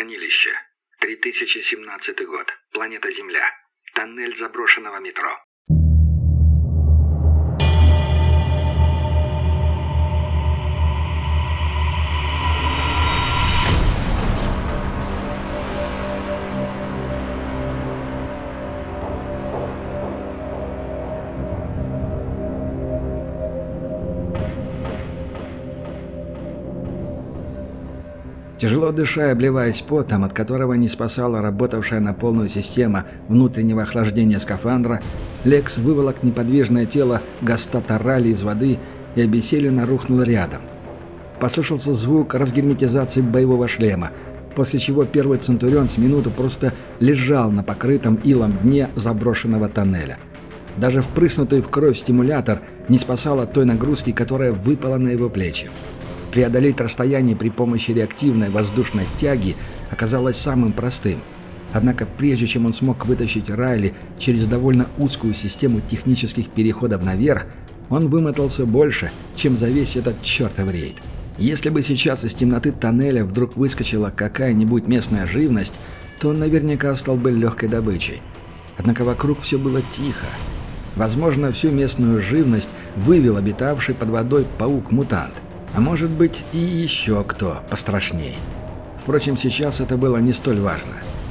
Хранилище. 3017 год. Планета Земля. Тоннель заброшенного метро. Тяжело дыша и обливаясь потом, от которого не спасала работавшая на полную система внутреннего охлаждения скафандра, Лекс выволок неподвижное тело Гастата Ралли из воды и обессиленно рухнул рядом. Послышался звук разгерметизации боевого шлема, после чего первый Центурион с минуту просто лежал на покрытом илом дне заброшенного тоннеля. Даже впрыснутый в кровь стимулятор не спасал от той нагрузки, которая выпала на его плечи. Преодолеть расстояние при помощи реактивной воздушной тяги оказалось самым простым. Однако прежде чем он смог вытащить Райли через довольно узкую систему технических переходов наверх, он вымотался больше, чем за весь этот чертов рейд. Если бы сейчас из темноты тоннеля вдруг выскочила какая-нибудь местная живность, то он наверняка стал бы легкой добычей. Однако вокруг все было тихо. Возможно, всю местную живность вывел обитавший под водой паук-мутант. А может быть и еще кто пострашней. Впрочем, сейчас это было не столь важно.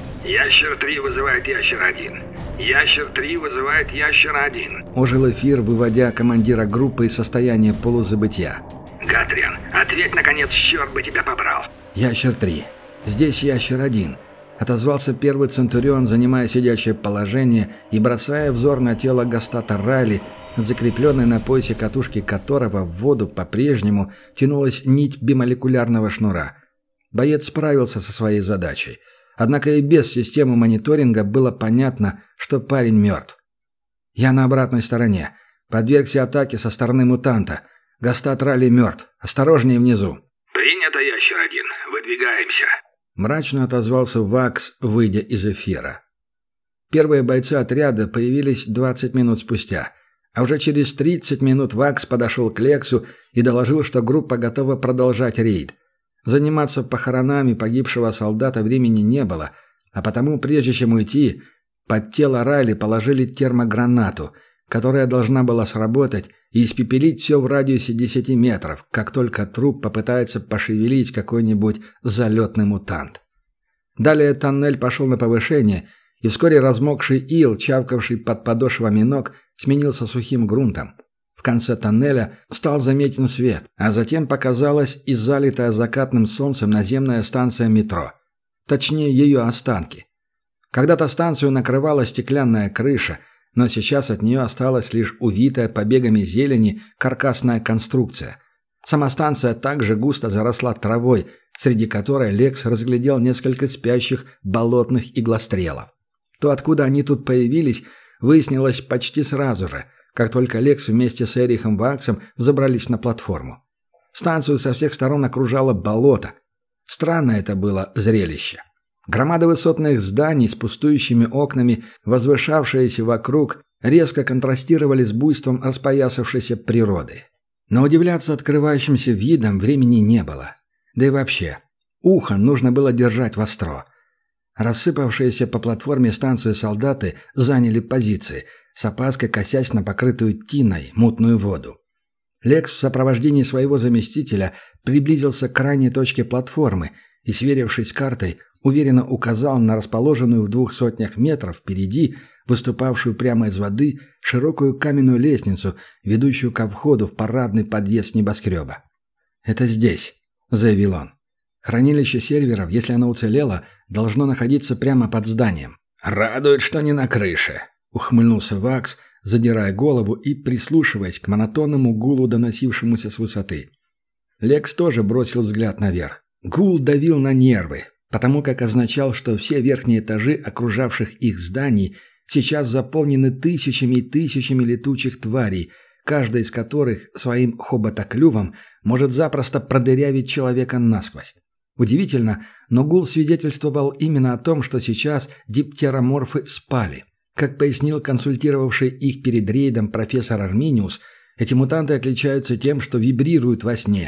Ящер-3 вызывает Ящер-1. Ящер-3 вызывает Ящер-1. Ожил эфир, выводя командира группы из состояния полузабытия. Гатриан, ответь наконец, черт бы тебя побрал. Ящер-3. Здесь Ящер-1. Отозвался первый Центурион, занимая сидячее положение и бросая взор на тело Гастата Райли, закрепленной на поясе катушки которого в воду по-прежнему тянулась нить бимолекулярного шнура. Боец справился со своей задачей. Однако и без системы мониторинга было понятно, что парень мертв. «Я на обратной стороне. Подвергся атаке со стороны мутанта. Гастат Райли мертв. Осторожнее внизу». «Принято, Ящер-1. Выдвигаемся». Мрачно отозвался Вакс, выйдя из эфира. Первые бойцы отряда появились 20 минут спустя. А уже через 30 минут Вакс подошел к Лексу и доложил, что группа готова продолжать рейд. Заниматься похоронами погибшего солдата времени не было, а потому, прежде чем уйти, под тело Райли положили термогранату, которая должна была сработать и испепелить все в радиусе 10 метров, как только труп попытается пошевелить какой-нибудь залетный мутант. Далее тоннель пошел на повышение, и вскоре размокший ил, чавкавший под подошвами ног, сменился сухим грунтом. В конце тоннеля стал заметен свет, а затем показалась и залитая закатным солнцем наземная станция метро. Точнее, ее останки. Когда-то станцию накрывала стеклянная крыша, но сейчас от нее осталась лишь увитая побегами зелени каркасная конструкция. Сама станция также густо заросла травой, среди которой Лекс разглядел несколько спящих болотных иглострелов. То, откуда они тут появились, выяснилось почти сразу же, как только Лекс вместе с Эрихом Ваксом забрались на платформу. Станцию со всех сторон окружало болото. Странное это было зрелище. Громады высотных зданий с пустующими окнами, возвышавшиеся вокруг, резко контрастировали с буйством распоясавшейся природы. Но удивляться открывающимся видом времени не было. Да и вообще, ухо нужно было держать востро. Рассыпавшиеся по платформе станции солдаты заняли позиции, с опаской косясь на покрытую тиной мутную воду. Лекс в сопровождении своего заместителя приблизился к крайней точке платформы и, сверившись с картой, уверенно указал на расположенную в 200 метров впереди, выступавшую прямо из воды, широкую каменную лестницу, ведущую ко входу в парадный подъезд небоскреба. «Это здесь», — заявил он. «Хранилище серверов, если оно уцелело, должно находиться прямо под зданием». «Радует, что не на крыше», — ухмыльнулся Вакс, задирая голову и прислушиваясь к монотонному гулу, доносившемуся с высоты. Лекс тоже бросил взгляд наверх. Гул давил на нервы, потому как означал, что все верхние этажи окружавших их зданий сейчас заполнены тысячами и тысячами летучих тварей, каждая из которых своим хоботоклювом может запросто продырявить человека насквозь. Удивительно, но гул свидетельствовал именно о том, что сейчас диптероморфы спали. Как пояснил консультировавший их перед рейдом профессор Арминиус, эти мутанты отличаются тем, что вибрируют во сне.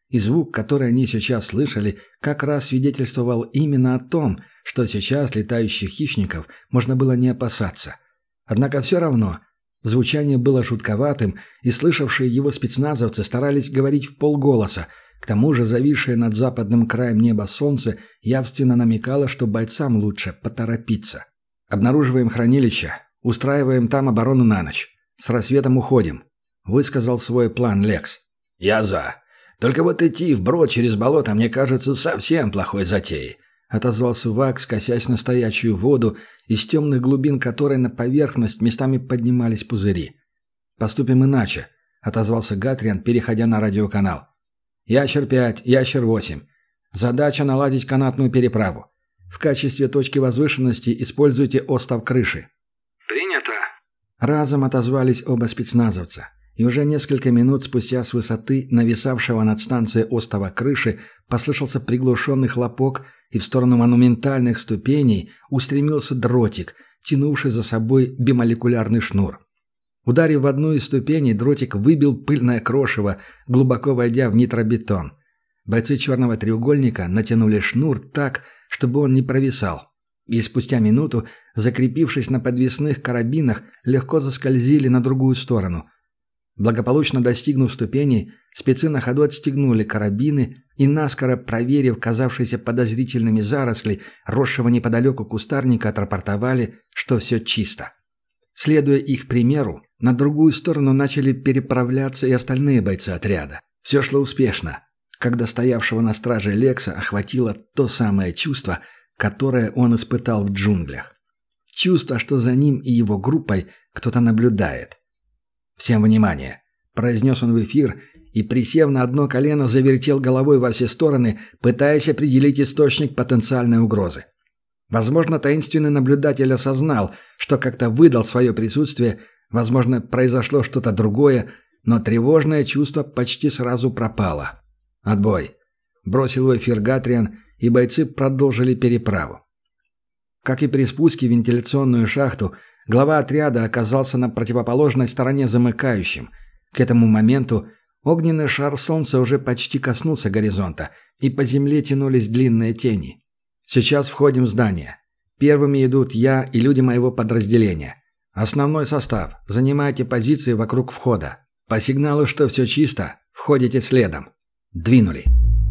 И звук, который они сейчас слышали, как раз свидетельствовал именно о том, что сейчас летающих хищников можно было не опасаться. Однако все равно звучание было жутковатым, и слышавшие его спецназовцы старались говорить вполголоса. К тому же зависшее над западным краем неба солнце явственно намекало, что бойцам лучше поторопиться. «Обнаруживаем хранилище, устраиваем там оборону на ночь. С рассветом уходим», — высказал свой план Лекс. «Я за. Только вот идти вброд через болото мне кажется совсем плохой затеей», — отозвался Вакс, косясь на стоячую воду, из темных глубин которой на поверхность местами поднимались пузыри. «Поступим иначе», — отозвался Гатриан, переходя на радиоканал. «Ящер-5, Ящер-8. Задача наладить канатную переправу. В качестве точки возвышенности используйте остов крыши». «Принято». Разом отозвались оба спецназовца. И уже несколько минут спустя с высоты нависавшего над станцией остова крыши послышался приглушенный хлопок, и в сторону монументальных ступеней устремился дротик, тянувший за собой бимолекулярный шнур. Ударив в одну из ступеней, дротик выбил пыльное крошево, глубоко войдя в нитробетон. Бойцы черного треугольника натянули шнур так, чтобы он не провисал. И спустя минуту, закрепившись на подвесных карабинах, легко заскользили на другую сторону. Благополучно достигнув ступеней, спецы на ходу отстегнули карабины и, наскоро проверив казавшиеся подозрительными заросли, росшего неподалеку кустарника, отрапортовали, что все чисто. Следуя их примеру, на другую сторону начали переправляться и остальные бойцы отряда. Все шло успешно, когда стоявшего на страже Лекса охватило то самое чувство, которое он испытал в джунглях. Чувство, что за ним и его группой кто-то наблюдает. «Всем внимание!» – произнес он в эфир и, присев на одно колено, завертел головой во все стороны, пытаясь определить источник потенциальной угрозы. Возможно, таинственный наблюдатель осознал, что как-то выдал свое присутствие, возможно, произошло что-то другое, но тревожное чувство почти сразу пропало. «Отбой!» – бросил в эфир Гатриан, и бойцы продолжили переправу. Как и при спуске в вентиляционную шахту, глава отряда оказался на противоположной стороне замыкающим. К этому моменту огненный шар солнца уже почти коснулся горизонта, и по земле тянулись длинные тени. «Сейчас входим в здание. Первыми идут я и люди моего подразделения. Основной состав. Занимайте позиции вокруг входа. По сигналу, что все чисто, входите следом. Двинули».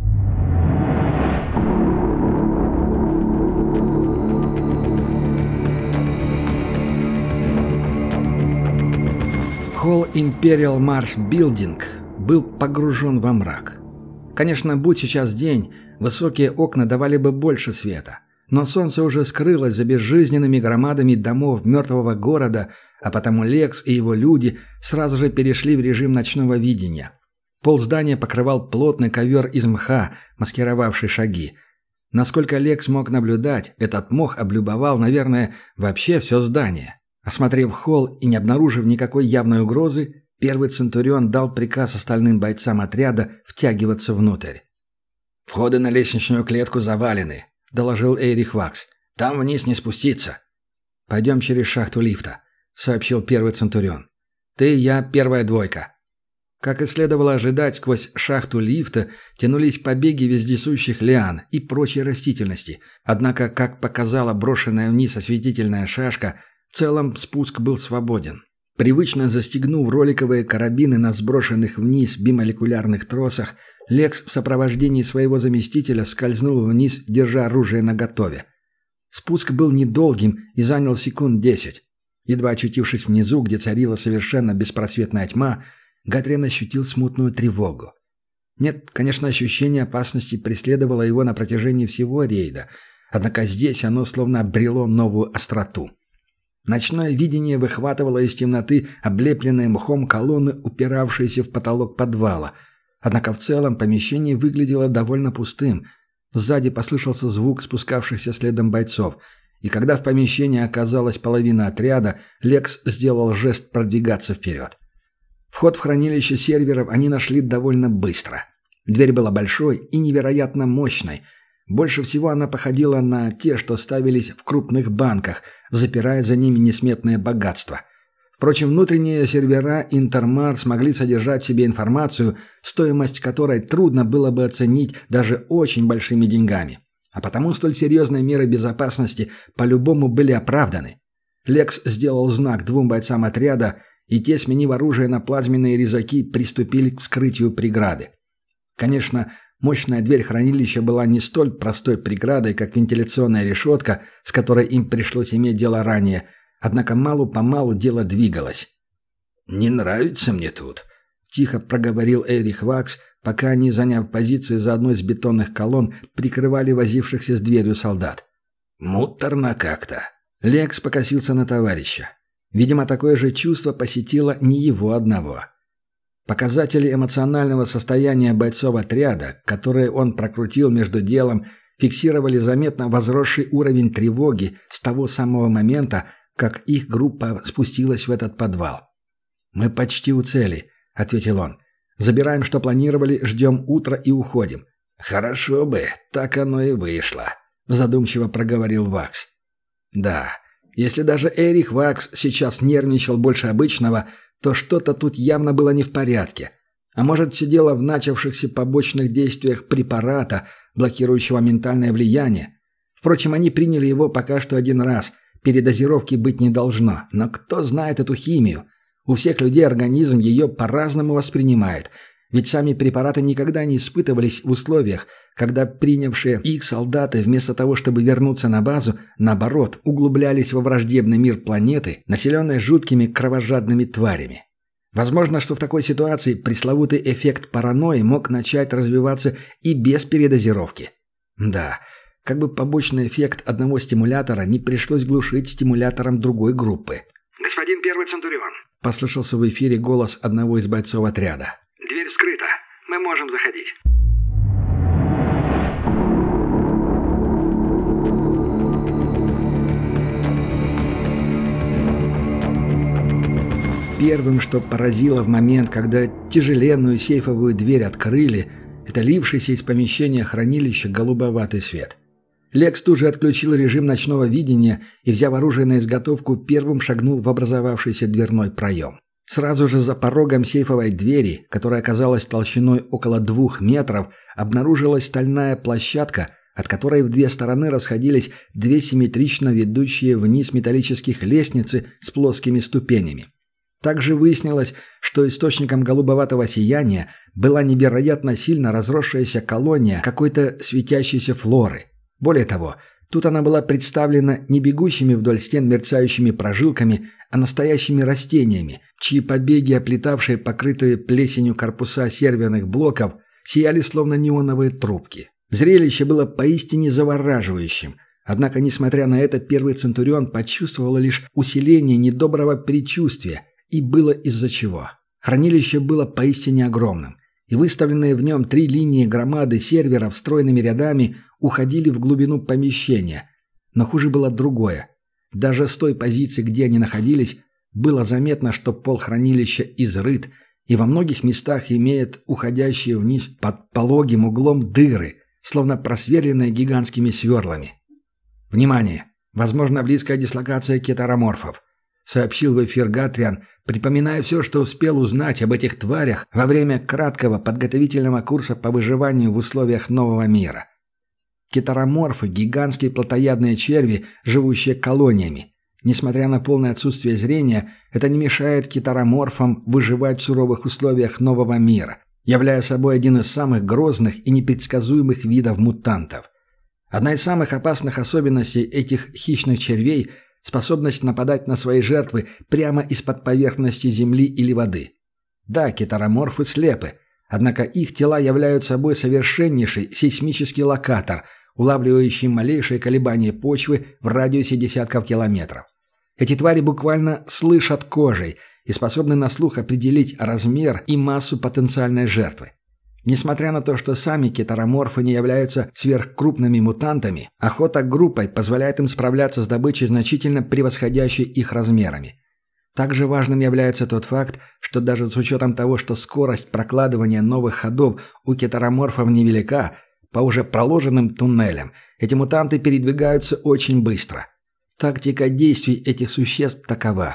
Холл Imperial Mars Building был погружен во мрак. Конечно, будь сейчас день, высокие окна давали бы больше света. Но солнце уже скрылось за безжизненными громадами домов мертвого города, а потому Лекс и его люди сразу же перешли в режим ночного видения. Пол здания покрывал плотный ковер из мха, маскировавший шаги. Насколько Лекс мог наблюдать, этот мох облюбовал, наверное, вообще все здание. Осмотрев холл и не обнаружив никакой явной угрозы, первый Центурион дал приказ остальным бойцам отряда втягиваться внутрь. «Входы на лестничную клетку завалены», — доложил Эйрих Вакс. «Там вниз не спуститься». «Пойдем через шахту лифта», — сообщил первый Центурион. «Ты и я, первая двойка». Как и следовало ожидать, сквозь шахту лифта тянулись побеги вездесущих лиан и прочей растительности. Однако, как показала брошенная вниз осветительная шашка, в целом спуск был свободен. Привычно застегнув роликовые карабины на сброшенных вниз бимолекулярных тросах, Лекс в сопровождении своего заместителя скользнул вниз, держа оружие наготове. Спуск был недолгим и занял секунд 10. Едва очутившись внизу, где царила совершенно беспросветная тьма, Гатриан ощутил смутную тревогу. Нет, конечно, ощущение опасности преследовало его на протяжении всего рейда, однако здесь оно словно обрело новую остроту. Ночное видение выхватывало из темноты облепленные мхом колонны, упиравшиеся в потолок подвала. Однако в целом помещение выглядело довольно пустым. Сзади послышался звук спускавшихся следом бойцов, и когда в помещении оказалась половина отряда, Лекс сделал жест продвигаться вперед. Вход в хранилище серверов они нашли довольно быстро. Дверь была большой и невероятно мощной. Больше всего она походила на те, что ставились в крупных банках, запирая за ними несметное богатство. Впрочем, внутренние сервера Интермар смогли содержать в себе информацию, стоимость которой трудно было бы оценить даже очень большими деньгами. А потому столь серьезные меры безопасности по-любому были оправданы. Лекс сделал знак 2 бойцам отряда, и те, сменив оружие на плазменные резаки, приступили к вскрытию преграды. Конечно, мощная дверь хранилища была не столь простой преградой, как вентиляционная решетка, с которой им пришлось иметь дело ранее, однако мало-помалу дело двигалось. «Не нравится мне тут», – тихо проговорил Эрих Вакс, пока они, заняв позицию за одной из бетонных колонн, прикрывали возившихся с дверью солдат. «Муторно как-то». Лекс покосился на товарища. Видимо, такое же чувство посетило не его одного. Показатели эмоционального состояния бойцов отряда, которые он прокрутил между делом, фиксировали заметно возросший уровень тревоги с того самого момента, как их группа спустилась в этот подвал. «Мы почти у цели», — ответил он. «Забираем, что планировали, ждем утра и уходим». «Хорошо бы, так оно и вышло», — задумчиво проговорил Вакс. Да, если даже Эрих Вакс сейчас нервничал больше обычного, то что-то тут явно было не в порядке. А может, все дело в начавшихся побочных действиях препарата, блокирующего ментальное влияние. Впрочем, они приняли его пока что один раз. Передозировки быть не должно. Но кто знает эту химию? У всех людей организм ее по-разному воспринимает. Ведь сами препараты никогда не испытывались в условиях, когда принявшие их солдаты вместо того, чтобы вернуться на базу, наоборот, углублялись во враждебный мир планеты, населенной жуткими кровожадными тварями. Возможно, что в такой ситуации пресловутый эффект паранойи мог начать развиваться и без передозировки. Да, как бы побочный эффект одного стимулятора не пришлось глушить стимулятором другой группы. «Господин первый Центурион», — послышался в эфире голос одного из бойцов отряда. «Дверь вскрыта. Мы можем заходить». Первым, что поразило в момент, когда тяжеленную сейфовую дверь открыли, это лившийся из помещения хранилища голубоватый свет. Лекс тут же отключил режим ночного видения и, взяв оружие на изготовку, первым шагнул в образовавшийся дверной проем. Сразу же за порогом сейфовой двери, которая оказалась толщиной около 2 метров, обнаружилась стальная площадка, от которой в 2 стороны расходились 2 симметрично ведущие вниз металлических лестницы с плоскими ступенями. Также выяснилось, что источником голубоватого сияния была невероятно сильно разросшаяся колония какой-то светящейся флоры. Более того, тут она была представлена не бегущими вдоль стен мерцающими прожилками, а настоящими растениями, чьи побеги, оплетавшие покрытые плесенью корпуса серверных блоков, сияли словно неоновые трубки. Зрелище было поистине завораживающим. Однако, несмотря на это, первый Центурион почувствовал лишь усиление недоброго предчувствия, и было из-за чего. Хранилище было поистине огромным, и выставленные в нем 3 линии громады серверов стройными рядами уходили в глубину помещения. Но хуже было другое. Даже с той позиции, где они находились, было заметно, что пол хранилища изрыт и во многих местах имеет уходящие вниз под пологим углом дыры, словно просверленные гигантскими сверлами. «Внимание! Возможно, близкая дислокация кетароморфов», — сообщил в эфир Гатриан, припоминая все, что успел узнать об этих тварях во время краткого подготовительного курса по выживанию в условиях нового мира. Кетароморфы – гигантские плотоядные черви, живущие колониями. Несмотря на полное отсутствие зрения, это не мешает кетароморфам выживать в суровых условиях нового мира, являя собой один из самых грозных и непредсказуемых видов мутантов. Одна из самых опасных особенностей этих хищных червей – способность нападать на свои жертвы прямо из-под поверхности земли или воды. Да, кетароморфы слепы, однако их тела являются собой совершеннейший сейсмический локатор, улавливающий малейшие колебания почвы в радиусе десятков километров. Эти твари буквально слышат кожей и способны на слух определить размер и массу потенциальной жертвы. Несмотря на то, что сами кетароморфы не являются сверхкрупными мутантами, охота группой позволяет им справляться с добычей, значительно превосходящей их размерами. Также важным является тот факт, что даже с учетом того, что скорость прокладывания новых ходов у кетароморфов невелика, по уже проложенным туннелям эти мутанты передвигаются очень быстро. Тактика действий этих существ такова.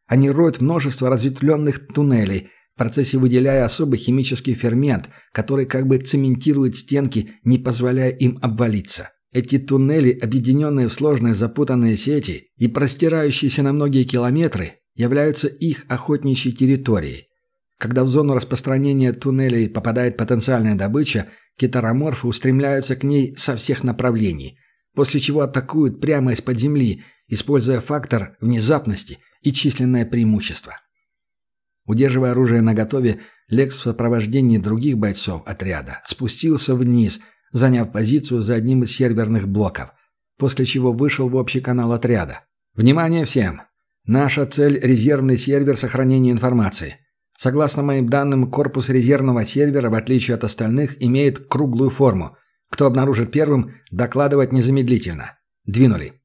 Они роют множество разветвленных туннелей, в процессе выделяя особый химический фермент, который как бы цементирует стенки, не позволяя им обвалиться. Эти туннели, объединенные в сложные запутанные сети и простирающиеся на многие километры, являются их охотничьей территорией. Когда в зону распространения туннелей попадает потенциальная добыча, кетароморфы устремляются к ней со всех направлений, после чего атакуют прямо из-под земли, используя фактор внезапности и численное преимущество. Удерживая оружие наготове, Лекс в сопровождении других бойцов отряда спустился вниз, заняв позицию за одним из серверных блоков, после чего вышел в общий канал отряда. «Внимание всем! Наша цель – резервный сервер сохранения информации. Согласно моим данным, корпус резервного сервера, в отличие от остальных, имеет круглую форму. Кто обнаружит первым, докладывать незамедлительно. Двинули».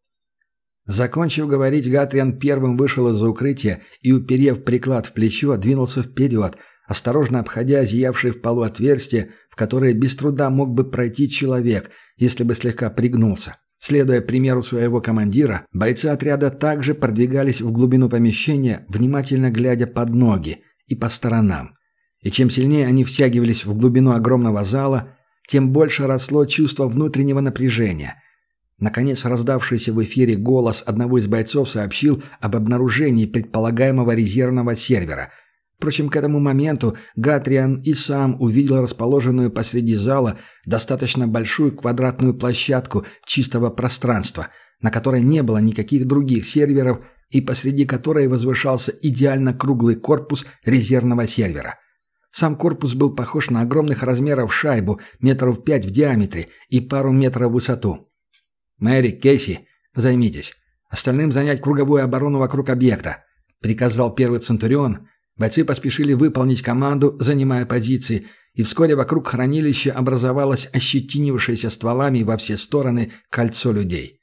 Закончив говорить, Гатриан первым вышел из-за укрытия и, уперев приклад в плечо, двинулся вперед, осторожно обходя зиявшие в полу отверстия, в которые без труда мог бы пройти человек, если бы слегка пригнулся. Следуя примеру своего командира, бойцы отряда также продвигались в глубину помещения, внимательно глядя под ноги и по сторонам. И чем сильнее они втягивались в глубину огромного зала, тем больше росло чувство внутреннего напряжения. Наконец, раздавшийся в эфире голос одного из бойцов сообщил об обнаружении предполагаемого резервного сервера. Впрочем, к этому моменту Гатриан и сам увидел расположенную посреди зала достаточно большую квадратную площадку чистого пространства, на которой не было никаких других серверов и посреди которой возвышался идеально круглый корпус резервного сервера. Сам корпус был похож на огромных размеров шайбу, метров 5 в диаметре и пару метров в высоту. «Мэри, Кейси, займитесь. Остальным занять круговую оборону вокруг объекта», — приказал первый Центурион. Бойцы поспешили выполнить команду, занимая позиции, и вскоре вокруг хранилища образовалось ощетинившееся стволами во все стороны кольцо людей.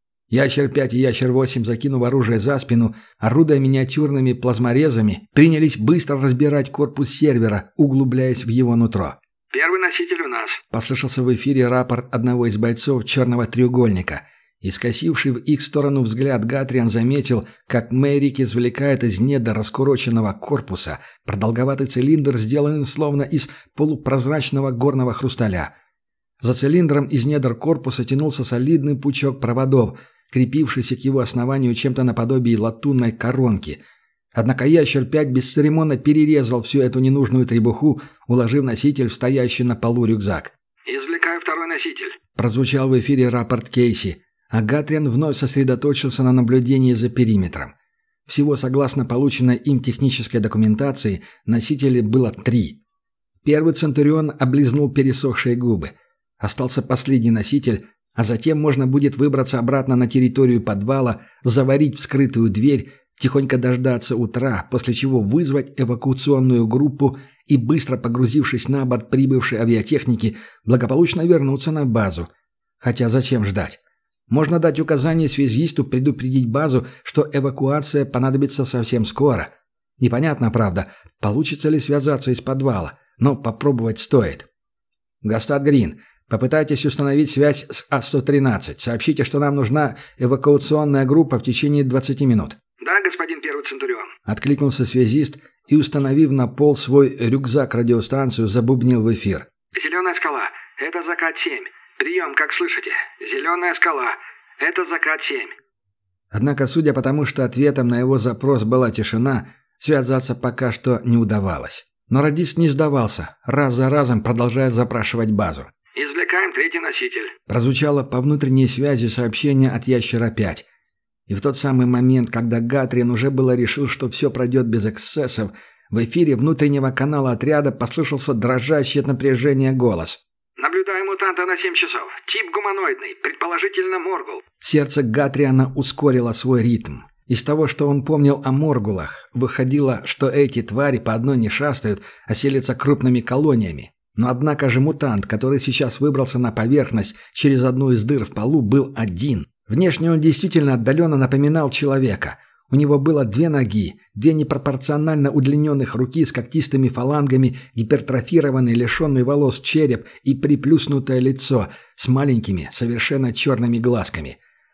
Ящер-5 и Ящер-8, закинув оружие за спину, орудуя миниатюрными плазморезами, принялись быстро разбирать корпус сервера, углубляясь в его нутро. «Первый носитель у нас», — послышался в эфире рапорт одного из бойцов черного треугольника. И, скосивший в их сторону взгляд, Гатриан заметил, как Мэрик извлекает из недр раскуроченного корпуса продолговатый цилиндр, сделанный словно из полупрозрачного горного хрусталя. За цилиндром из недр корпуса тянулся солидный пучок проводов, крепившийся к его основанию чем-то наподобие латунной коронки. Однако Ящер-5 бесцеремонно перерезал всю эту ненужную требуху, уложив носитель в стоящий на полу рюкзак. «Извлекаю второй носитель», — прозвучал в эфире рапорт Кейси, а Гатриан вновь сосредоточился на наблюдении за периметром. Всего, согласно полученной им технической документации, носителей было 3. Первый Центурион облизнул пересохшие губы. Остался последний носитель, а затем можно будет выбраться обратно на территорию подвала, заварить вскрытую дверь, тихонько дождаться утра, после чего вызвать эвакуационную группу и, быстро погрузившись на борт прибывшей авиатехники, благополучно вернуться на базу. Хотя зачем ждать? Можно дать указание связисту предупредить базу, что эвакуация понадобится совсем скоро. Непонятно, правда, получится ли связаться из подвала, но попробовать стоит. «Гастат Грин, попытайтесь установить связь с А-113. Сообщите, что нам нужна эвакуационная группа в течение 20 минут». «Да, господин первый Центурион», — откликнулся связист и, установив на пол свой рюкзак-радиостанцию, забубнил в эфир. «Зеленая скала, это закат-7. Прием, как слышите? Зеленая скала, это закат-7». Однако, судя по тому, что ответом на его запрос была тишина, связаться пока что не удавалось. Но радист не сдавался, раз за разом продолжая запрашивать базу. «Извлекаем третий носитель», — прозвучало по внутренней связи сообщение от Ящера-5. И в тот самый момент, когда Гатриан уже было решил, что все пройдет без эксцессов, в эфире внутреннего канала отряда послышался дрожащий от напряжения голос. «Наблюдаем мутанта на 7 часов. Тип гуманоидный, предположительно моргул». Сердце Гатриана ускорило свой ритм. Из того, что он помнил о моргулах, выходило, что эти твари по одной не шастают, а селятся крупными колониями. Но однако же мутант, который сейчас выбрался на поверхность через одну из дыр в полу, был один. Внешне он действительно отдаленно напоминал человека. У него было 2 ноги, 2 непропорционально удлиненных руки с когтистыми фалангами, гипертрофированный, лишенный волос череп и приплюснутое лицо с маленькими, совершенно черными глазками.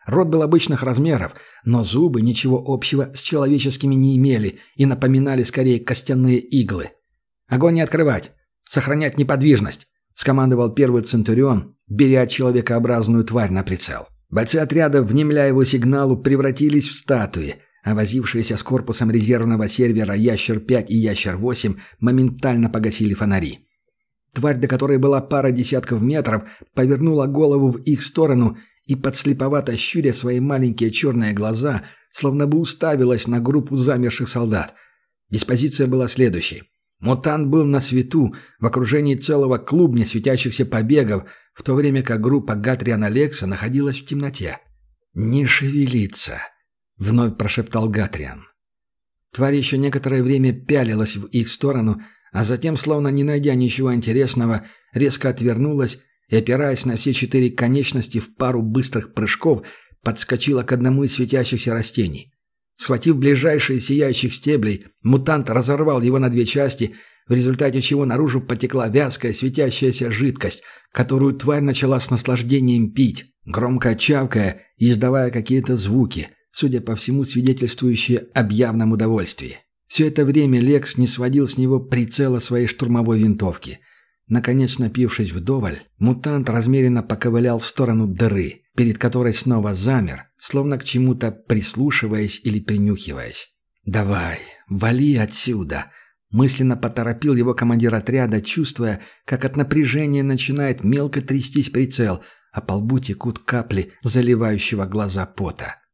Рот был обычных размеров, но зубы ничего общего с человеческими не имели и напоминали скорее костяные иглы. «Огонь не открывать! Сохранять неподвижность!» — скомандовал первый Центурион, беря человекообразную тварь на прицел. Бойцы отряда, внемля его сигналу, превратились в статуи, а возившиеся с корпусом резервного сервера Ящер-5 и Ящер-8 моментально погасили фонари. Тварь, до которой была пара десятков метров, повернула голову в их сторону и, подслеповато щуря свои маленькие черные глаза, словно бы уставилась на группу замерших солдат. Диспозиция была следующей. Мутант был на свету, в окружении целого клубня светящихся побегов, в то время как группа Гатриана Лекса находилась в темноте. «Не шевелиться», — вновь прошептал Гатриан. Тварь еще некоторое время пялилась в их сторону, а затем, словно не найдя ничего интересного, резко отвернулась и, опираясь на все 4 конечности в пару быстрых прыжков, подскочила к одному из светящихся растений. Схватив ближайшие сияющих стеблей, мутант разорвал его на 2 части, в результате чего наружу потекла вязкая светящаяся жидкость, которую тварь начала с наслаждением пить, громко чавкая и издавая какие-то звуки, судя по всему, свидетельствующие об явном удовольствии. Все это время Лекс не сводил с него прицела своей штурмовой винтовки. Наконец, напившись вдоволь, мутант размеренно поковылял в сторону дыры, перед которой снова замер, словно к чему-то прислушиваясь или принюхиваясь. «Давай, вали отсюда!» Мысленно поторопил его командир отряда, чувствуя, как от напряжения начинает мелко трястись прицел, а по лбу текут капли заливающего глаза пота.